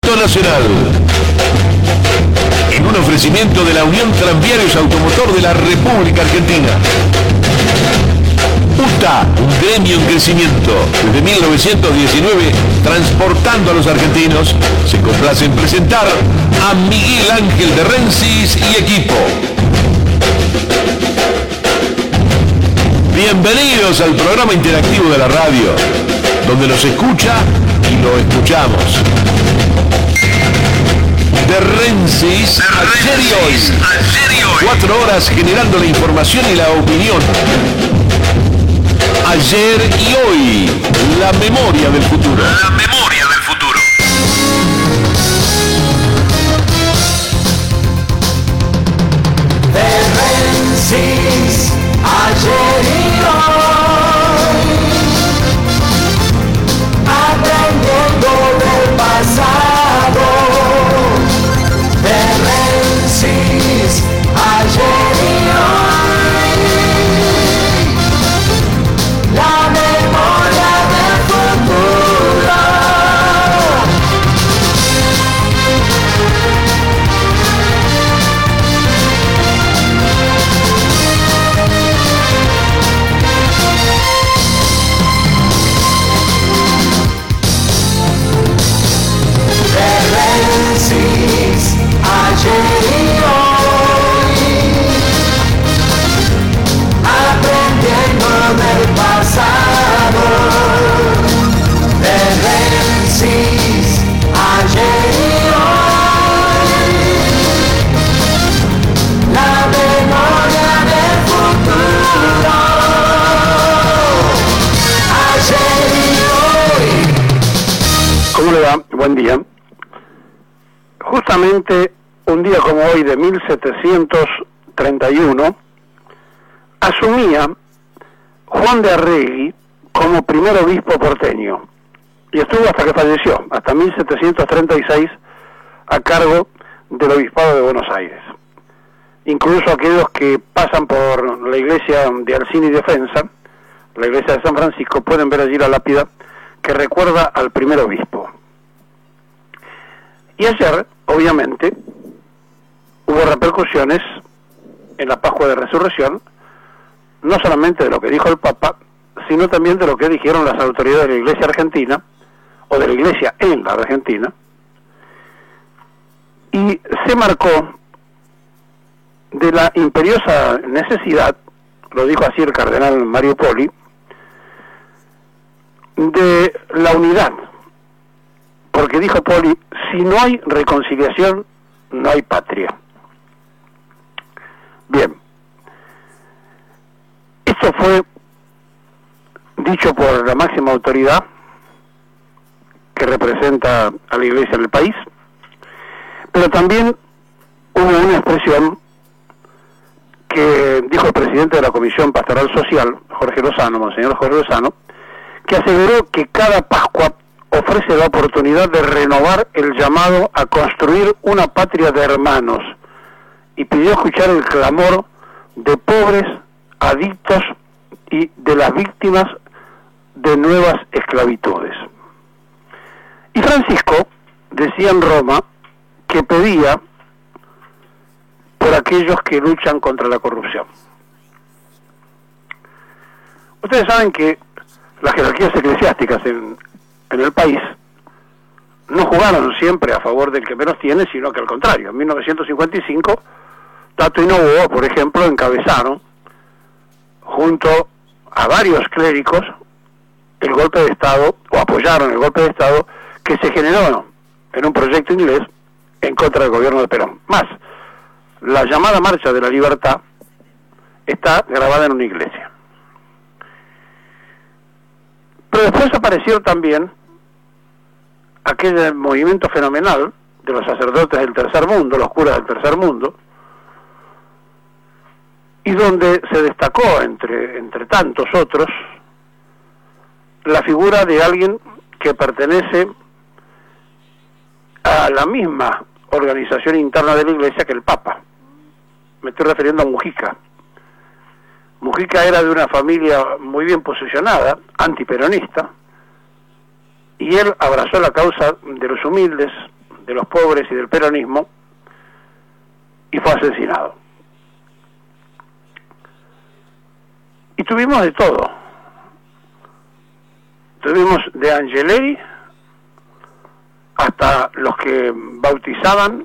Circuito Nacional. En un ofrecimiento de la Unión Tranviarios Automotor de la República Argentina. UTA, un gremio en crecimiento. Desde 1919, transportando a los argentinos, se complace en presentar a Miguel Ángel de Rensis y equipo. Bienvenidos al programa interactivo de la radio, donde nos escucha y lo escuchamos. De Rensis, ayer y hoy. 4 horas generando la información y la opinión. Ayer y hoy, la memoria del futuro. La memoria del futuro. De Rensis, ayer y hoy, aprendiendo del pasado. De Rensis, ayer y hoy, la memoria del futuro. Ayer y hoy, aprendiendo del pasado. De Rensis, ayer y hoy, la memoria del futuro. Ayer y hoy. ¿Cómo le va? Buen día. Justamente un día como hoy de 1731, asumía Juan de Arregui como primer obispo porteño y estuvo hasta que falleció, hasta 1736, a cargo del obispado de Buenos Aires. Incluso aquellos que pasan por la iglesia de Alcina y Defensa, la iglesia de San Francisco, pueden ver allí la lápida que recuerda al primer obispo. Y ayer, obviamente, hubo repercusiones en la Pascua de Resurrección, no solamente de lo que dijo el Papa, sino también de lo que dijeron las autoridades de la Iglesia Argentina, o de la Iglesia en la Argentina, y se marcó de la imperiosa necesidad, lo dijo así el cardenal Mario Poli, de la unidad. Porque dijo Poli, si no hay reconciliación, no hay patria. Bien. Esto fue dicho por la máxima autoridad que representa a la Iglesia en el país, pero también hubo una expresión que dijo el presidente de la Comisión Pastoral Social, Jorge Lozano, Monseñor Jorge Lozano, que aseguró que cada Pascua ofrece la oportunidad de renovar el llamado a construir una patria de hermanos y pidió escuchar el clamor de pobres, adictos y de las víctimas de nuevas esclavitudes. Y Francisco decía en Roma que pedía por aquellos que luchan contra la corrupción. Ustedes saben que las jerarquías eclesiásticas en el país no jugaron siempre a favor del que menos tiene, sino que al contrario. En 1955, Tato y Novoa, por ejemplo, encabezaron, junto a varios clérigos, el golpe de Estado, o apoyaron el golpe de Estado, que se generó en un proyecto inglés en contra del gobierno de Perón. Más, la llamada Marcha de la Libertad está grabada en una iglesia. Pero después apareció también aquel movimiento fenomenal de los sacerdotes del tercer mundo, los curas del tercer mundo, y donde se destacó entre tantos otros la figura de alguien que pertenece a la misma organización interna de la Iglesia que el Papa. Me estoy refiriendo a Mujica. Mujica era de una familia muy bien posicionada, antiperonista, y él abrazó la causa de los humildes, de los pobres y del peronismo, y fue asesinado. Y tuvimos de todo. Tuvimos de Angeleri hasta los que bautizaban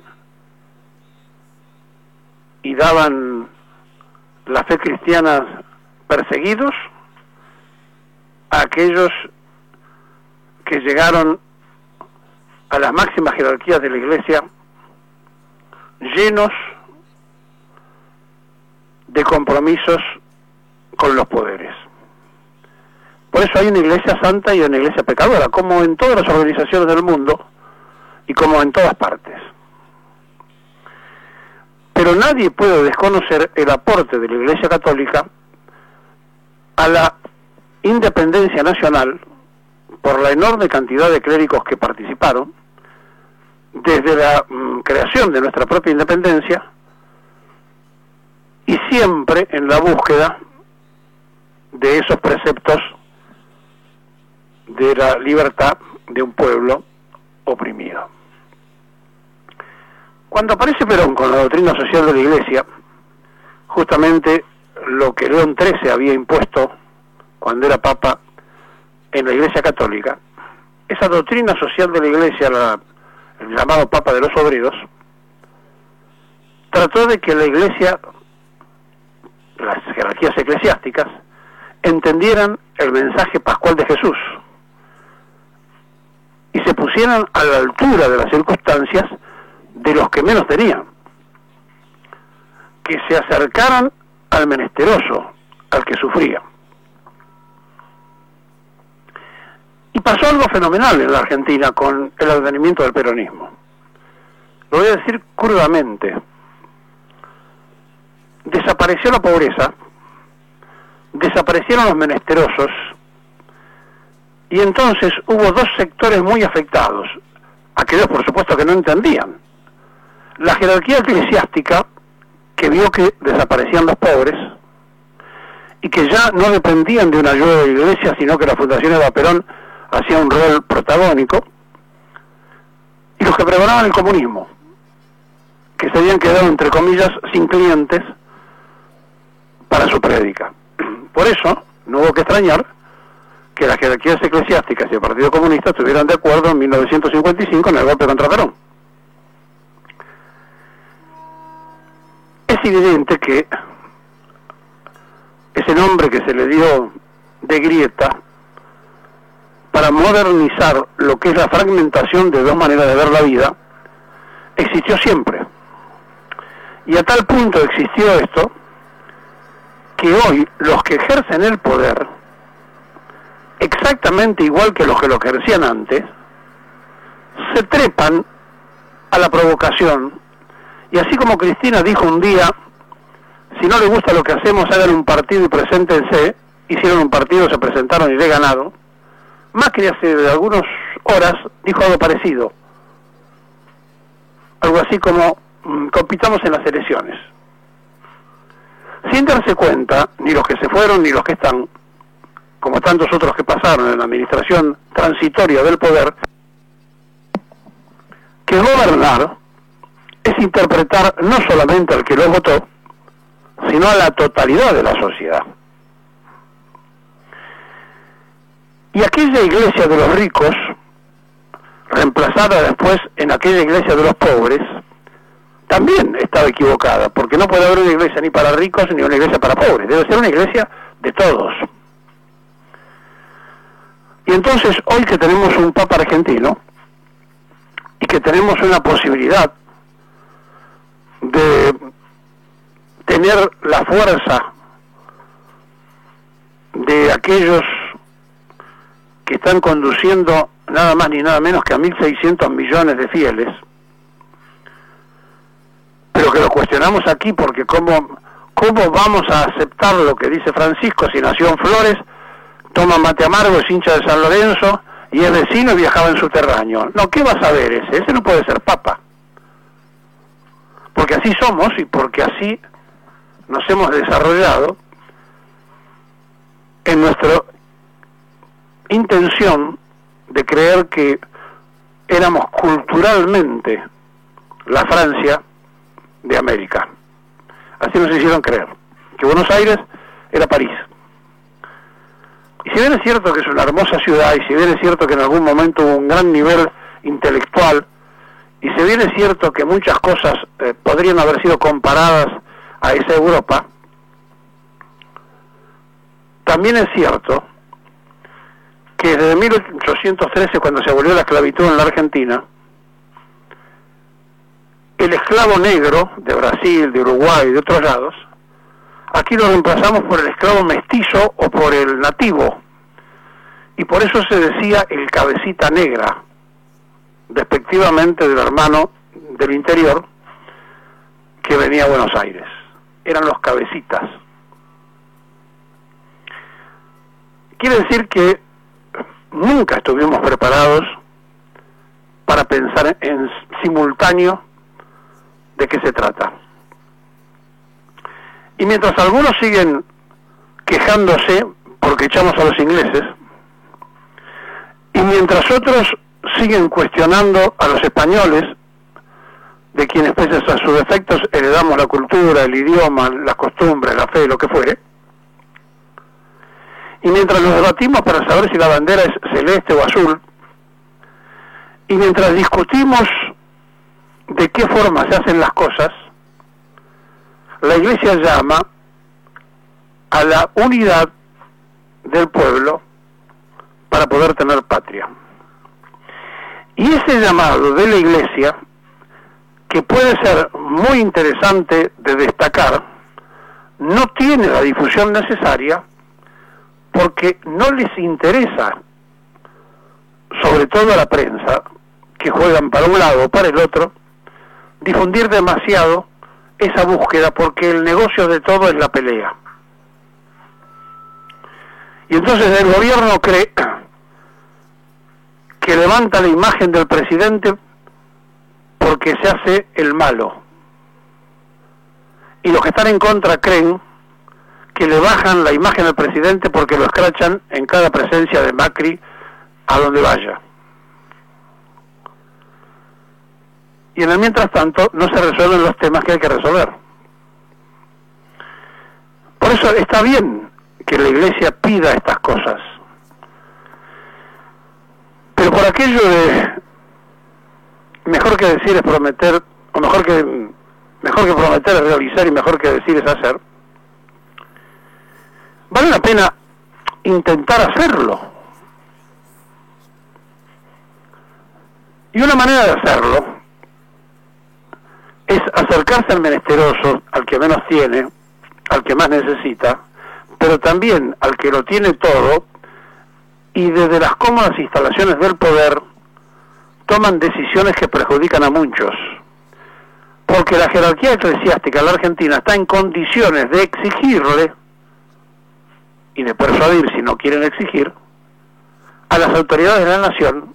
y daban la fe cristiana perseguidos, a aquellos que llegaron a las máximas jerarquías de la Iglesia llenos de compromisos con los poderes. Por eso hay una iglesia santa y una iglesia pecadora, como en todas las organizaciones del mundo y como en todas partes. Pero nadie puede desconocer el aporte de la Iglesia Católica a la independencia nacional por la enorme cantidad de clérigos que participaron desde la creación de nuestra propia independencia, y siempre en la búsqueda de esos preceptos de la libertad de un pueblo oprimido. Cuando aparece Perón con la doctrina social de la Iglesia, justamente lo que León XIII había impuesto cuando era Papa en la Iglesia Católica, esa doctrina social de la Iglesia, el llamado Papa de los Obreros, trató de que la Iglesia, las jerarquías eclesiásticas, entendieran el mensaje pascual de Jesús y se pusieran a la altura de las circunstancias de los que menos tenían, que se acercaran al menesteroso, al que sufría. Y pasó algo fenomenal en la Argentina con el advenimiento del peronismo. Lo voy a decir crudamente. Desapareció la pobreza, desaparecieron los menesterosos, y entonces hubo dos sectores muy afectados, aquellos por supuesto que no entendían. La jerarquía eclesiástica, que vio que desaparecían los pobres y que ya no dependían de una ayuda de la Iglesia, sino que la Fundación Eva Perón hacía un rol protagónico, y los que pregonaban el comunismo, que se habían quedado, entre comillas, sin clientes para su prédica. Por eso, no hubo que extrañar que las jerarquías eclesiásticas y el Partido Comunista estuvieran de acuerdo en 1955 en el golpe contra Perón. Es evidente que ese nombre que se le dio de grieta para modernizar lo que es la fragmentación de dos maneras de ver la vida, existió siempre. Y a tal punto existió esto, que hoy los que ejercen el poder, exactamente igual que los que lo ejercían antes, se trepan a la provocación. Y así como Cristina dijo un día, si no le gusta lo que hacemos, hagan un partido y preséntense, hicieron un partido, se presentaron y le ganaron. Macri hace algunas horas dijo algo parecido, algo así como compitamos en las elecciones, sin darse cuenta, ni los que se fueron ni los que están, como tantos otros que pasaron en la administración transitoria del poder, que gobernar es interpretar no solamente al que lo votó, sino a la totalidad de la sociedad. Y aquella iglesia de los ricos, reemplazada después en aquella iglesia de los pobres, también estaba equivocada, porque no puede haber una iglesia ni para ricos ni una iglesia para pobres, debe ser una iglesia de todos. Y entonces, hoy que tenemos un Papa argentino, y que tenemos una posibilidad de tener la fuerza de aquellos que están conduciendo nada más ni nada menos que a 1.600 millones de fieles, pero que lo cuestionamos aquí porque ¿cómo vamos a aceptar lo que dice Francisco si nació en Flores, toma mate amargo, es hincha de San Lorenzo y es vecino y viajaba en subterráneo? No, ¿qué va a saber ese? Ese no puede ser Papa. Porque así somos y porque así nos hemos desarrollado en nuestra intención de creer que éramos culturalmente la Francia de América. Así nos hicieron creer, que Buenos Aires era París. Y si bien es cierto que es una hermosa ciudad, y si bien es cierto que en algún momento hubo un gran nivel intelectual, y si bien es cierto que muchas cosas podrían haber sido comparadas a esa Europa, también es cierto que desde 1813, cuando se abolió la esclavitud en la Argentina, el esclavo negro de Brasil, de Uruguay y de otros lados, aquí lo reemplazamos por el esclavo mestizo o por el nativo, y por eso se decía el cabecita negra, despectivamente del hermano del interior que venía a Buenos Aires. Eran los cabecitas. Quiere decir que nunca estuvimos preparados para pensar en simultáneo de qué se trata. Y mientras algunos siguen quejándose porque echamos a los ingleses, y mientras otros siguen cuestionando a los españoles, de quienes pese a sus defectos heredamos la cultura, el idioma, las costumbres, la fe, lo que fuere, y mientras nos debatimos para saber si la bandera es celeste o azul, y mientras discutimos de qué forma se hacen las cosas, la Iglesia llama a la unidad del pueblo para poder tener patria. Y ese llamado de la Iglesia, que puede ser muy interesante de destacar, no tiene la difusión necesaria porque no les interesa, sobre todo a la prensa, que juegan para un lado o para el otro, difundir demasiado esa búsqueda, porque el negocio de todo es la pelea. Y entonces el gobierno cree que levanta la imagen del presidente porque se hace el malo. Y los que están en contra creen que le bajan la imagen del presidente porque lo escrachan en cada presencia de Macri a donde vaya. Y en el mientras tanto no se resuelven los temas que hay que resolver. Por eso está bien que la Iglesia pida estas cosas. Pero por aquello de mejor que decir es prometer, o mejor que prometer es realizar y mejor que decir es hacer, vale la pena intentar hacerlo. Y una manera de hacerlo es acercarse al menesteroso, al que menos tiene, al que más necesita, pero también al que lo tiene todo, y desde las cómodas instalaciones del poder toman decisiones que perjudican a muchos, porque la jerarquía eclesiástica en la Argentina está en condiciones de exigirle y de persuadir, si no quieren exigir, a las autoridades de la nación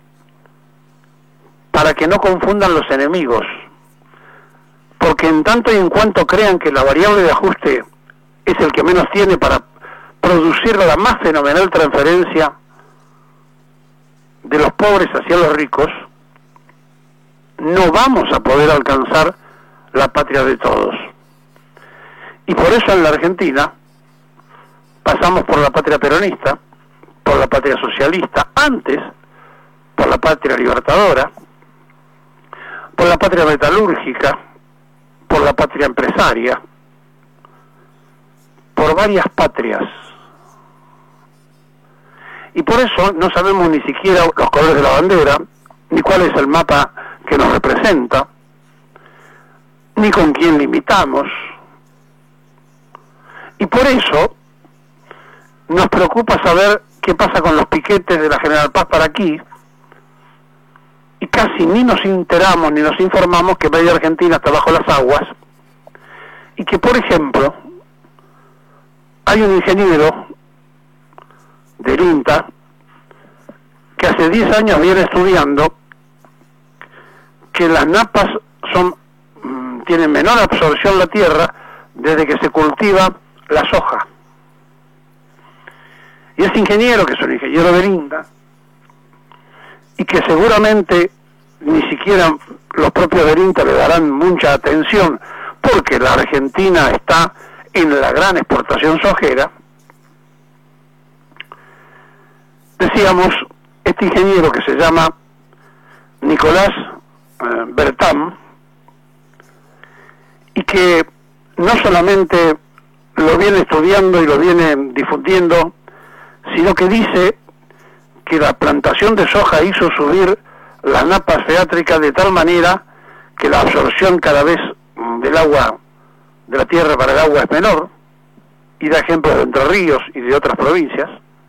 para que no confundan los enemigos, porque en tanto y en cuanto crean que la variable de ajuste es el que menos tiene para producir la más fenomenal transferencia de los pobres hacia los ricos, no vamos a poder alcanzar la patria de todos. Y por eso en la Argentina pasamos por la patria peronista, por la patria socialista, antes por la patria libertadora, por la patria metalúrgica, por la patria empresaria, por varias patrias. Y por eso no sabemos ni siquiera los colores de la bandera, ni cuál es el mapa que nos representa, ni con quién limitamos. Y por eso nos preocupa saber qué pasa con los piquetes de la General Paz para aquí, y casi ni nos enteramos ni nos informamos que media Argentina está bajo las aguas, y que, por ejemplo, hay un ingeniero del INTA que hace 10 años viene estudiando que las napas tienen menor absorción la tierra desde que se cultiva la soja. Y ese ingeniero, que es un ingeniero del INTA, y que seguramente ni siquiera los propios del INTA le darán mucha atención, porque la Argentina está en la gran exportación sojera. Decíamos, este ingeniero que se llama Nicolás Bertam, y que no solamente lo viene estudiando y lo viene difundiendo, sino que dice que la plantación de soja hizo subir las napas freátricas de tal manera que la absorción cada vez del agua, de la tierra para el agua, es menor, y da ejemplos de Entre Ríos y de otras provincias.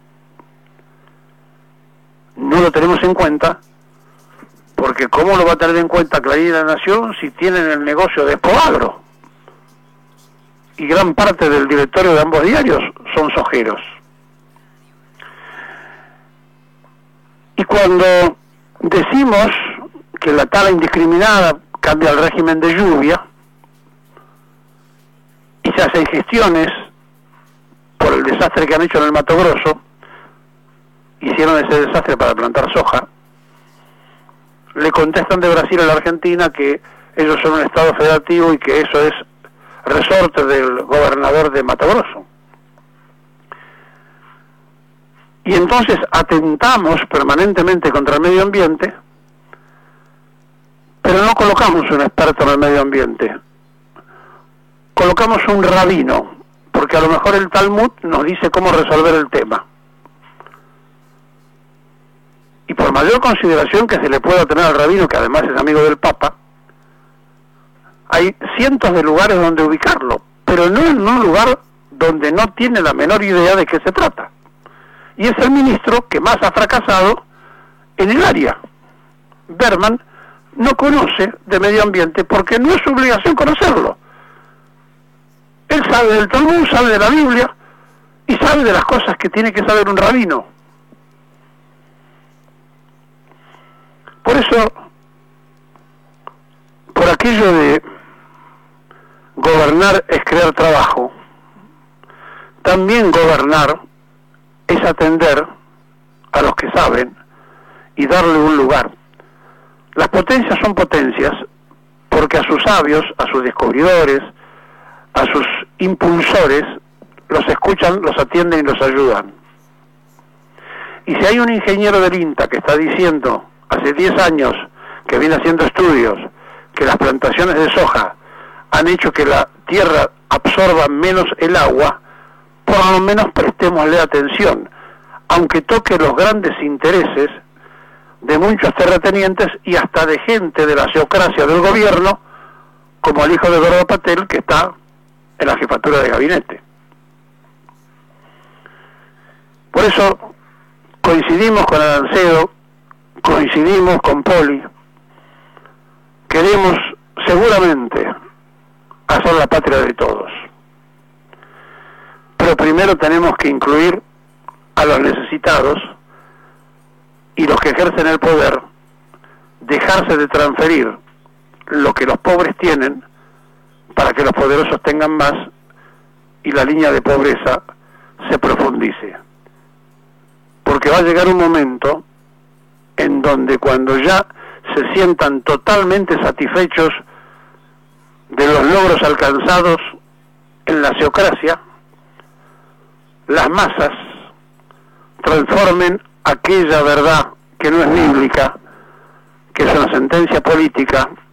No lo tenemos en cuenta, porque ¿cómo lo va a tener en cuenta Clarín y La Nación si tienen el negocio de Expoagro? Y gran parte del directorio de ambos diarios son sojeros. Y cuando decimos que la tala indiscriminada cambia el régimen de lluvia y se hacen gestiones por el desastre que han hecho en el Mato Grosso, hicieron ese desastre para plantar soja, le contestan de Brasil a la Argentina que ellos son un Estado federativo y que eso es resorte del gobernador de Mato Grosso. Y entonces atentamos permanentemente contra el medio ambiente, pero no colocamos un experto en el medio ambiente, colocamos un rabino, porque a lo mejor el Talmud nos dice cómo resolver el tema. Y por mayor consideración que se le pueda tener al rabino, que además es amigo del Papa, hay cientos de lugares donde ubicarlo, pero no en un lugar donde no tiene la menor idea de qué se trata. Y es el ministro que más ha fracasado en el área. Berman no conoce de medio ambiente porque no es su obligación conocerlo. Él sabe del Talmud, sabe de la Biblia y sabe de las cosas que tiene que saber un rabino. Por eso, por aquello de gobernar es crear trabajo, también gobernar es atender a los que saben y darle un lugar. Las potencias son potencias porque a sus sabios, a sus descubridores, a sus impulsores, los escuchan, los atienden y los ayudan. Y si hay un ingeniero del INTA que está diciendo, hace 10 años que viene haciendo estudios, que las plantaciones de soja han hecho que la tierra absorba menos el agua, por lo menos prestémosle atención, aunque toque los grandes intereses de muchos terratenientes y hasta de gente de la geocracia del gobierno, como el hijo de Gordo Patel, que está en la jefatura de gabinete. Por eso coincidimos con Arancedo, coincidimos con Poli, queremos seguramente hacer la patria de todos. Pero primero tenemos que incluir a los necesitados y los que ejercen el poder, dejarse de transferir lo que los pobres tienen para que los poderosos tengan más y la línea de pobreza se profundice. Porque va a llegar un momento en donde cuando ya se sientan totalmente satisfechos de los logros alcanzados en la geocracia, las masas transformen aquella verdad que no es bíblica, que es una sentencia política,